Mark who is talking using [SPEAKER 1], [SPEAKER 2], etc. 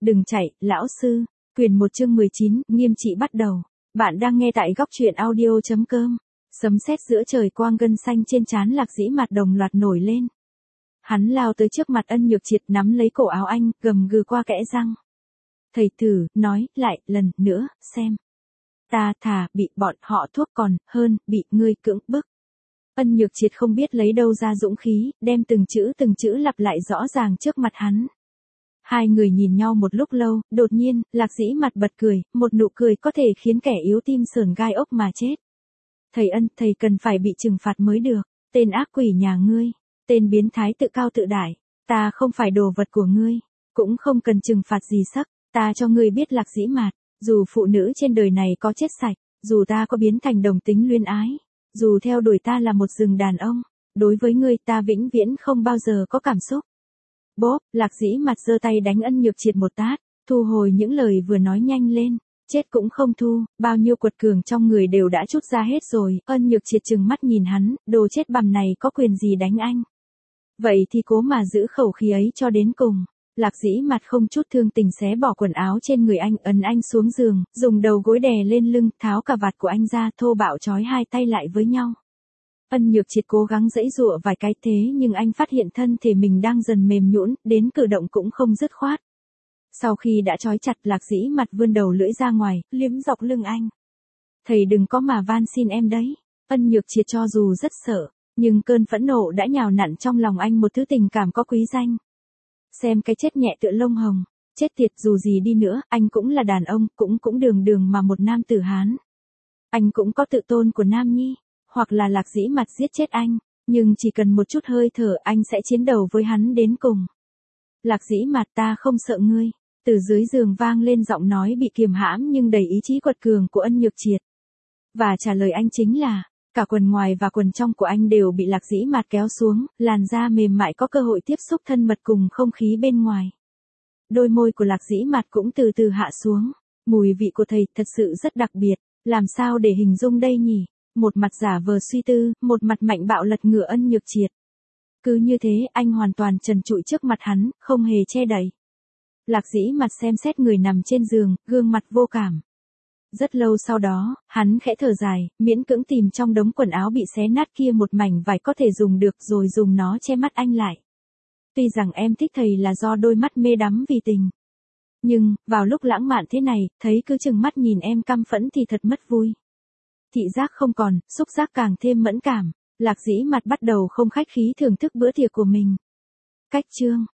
[SPEAKER 1] Đừng chạy, lão sư. Quyền 1 chương 19, nghiêm trị bắt đầu. Bạn đang nghe tại góc truyện audio.com. Sấm sét giữa trời, quang gân xanh trên trán Lạc Dĩ Mạt đồng loạt nổi lên. Hắn lao tới trước mặt Ân Nhược Triệt, nắm lấy cổ áo anh, gầm gừ qua kẽ răng. Thầy thử, nói lại lần nữa, xem. Ta thà bị bọn họ thuốc còn hơn bị ngươi cưỡng bức. Ân Nhược Triệt không biết lấy đâu ra dũng khí, đem từng chữ lặp lại rõ ràng trước mặt hắn. Hai người nhìn nhau một lúc lâu, đột nhiên, Lạc Dĩ Mạt bật cười, một nụ cười có thể khiến kẻ yếu tim sởn gai ốc mà chết. Thầy Ân, thầy cần phải bị trừng phạt mới được, tên ác quỷ nhà ngươi, tên biến thái tự cao tự đại, ta không phải đồ vật của ngươi, cũng không cần trừng phạt gì sắc, ta cho ngươi biết Lạc Dĩ Mạt, dù phụ nữ trên đời này có chết sạch, dù ta có biến thành đồng tính luyên ái, dù theo đuổi ta là một rừng đàn ông, đối với ngươi ta vĩnh viễn không bao giờ có cảm xúc. Bốp, Lạc Dĩ Mạt giơ tay đánh Ân Nhược Triệt một tát, thu hồi những lời vừa nói nhanh lên, chết cũng không thu, bao nhiêu quật cường trong người đều đã trút ra hết rồi. Ân Nhược Triệt trừng mắt nhìn hắn, đồ chết bằm này có quyền gì đánh anh. Vậy thì cố mà giữ khẩu khí ấy cho đến cùng. Lạc Dĩ Mạt không chút thương tình xé bỏ quần áo trên người anh, ấn anh xuống giường, dùng đầu gối đè lên lưng, tháo cà vạt của anh ra, thô bạo trói hai tay lại với nhau. Ân Nhược Triệt cố gắng giãy giụa vài cái thế nhưng anh phát hiện thân thể mình đang dần mềm nhũn, đến cử động cũng không dứt khoát. Sau khi đã trói chặt, Lạc Dĩ Mạt vươn đầu lưỡi ra ngoài, liếm dọc lưng anh. Thầy đừng có mà van xin em đấy. Ân Nhược Triệt cho dù rất sợ, nhưng cơn phẫn nộ đã nhào nặn trong lòng anh một thứ tình cảm có quý danh. Xem cái chết nhẹ tựa lông hồng, chết tiệt, dù gì đi nữa, anh cũng là đàn ông, cũng đường mà một nam tử Hán. Anh cũng có tự tôn của nam nhi. Hoặc là Lạc Dĩ Mạt giết chết anh, nhưng chỉ cần một chút hơi thở anh sẽ chiến đấu với hắn đến cùng. Lạc Dĩ Mạt, ta không sợ ngươi. Từ dưới giường vang lên giọng nói bị kiềm hãm nhưng đầy ý chí quật cường của Ân Nhược Triệt. Và trả lời anh chính là, cả quần ngoài và quần trong của anh đều bị Lạc Dĩ Mạt kéo xuống, làn da mềm mại có cơ hội tiếp xúc thân mật cùng không khí bên ngoài. Đôi môi của Lạc Dĩ Mạt cũng từ từ hạ xuống, mùi vị của thầy thật sự rất đặc biệt, làm sao để hình dung đây nhỉ? Một mặt giả vờ suy tư, một mặt mạnh bạo lật ngửa Ân Nhược Triệt. Cứ như thế, anh hoàn toàn trần trụi trước mặt hắn, không hề che đậy. Lạc Dĩ Mạt xem xét người nằm trên giường, gương mặt vô cảm. Rất lâu sau đó, hắn khẽ thở dài, miễn cưỡng tìm trong đống quần áo bị xé nát kia một mảnh vải có thể dùng được rồi dùng nó che mắt anh lại. Tuy rằng em thích thầy là do đôi mắt mê đắm vì tình. Nhưng, vào lúc lãng mạn thế này, thấy cứ chừng mắt nhìn em căm phẫn thì thật mất vui. Thị giác không còn, xúc giác càng thêm mẫn cảm, Lạc Dĩ Mạt bắt đầu không khách khí thưởng thức bữa tiệc của mình. Cách chương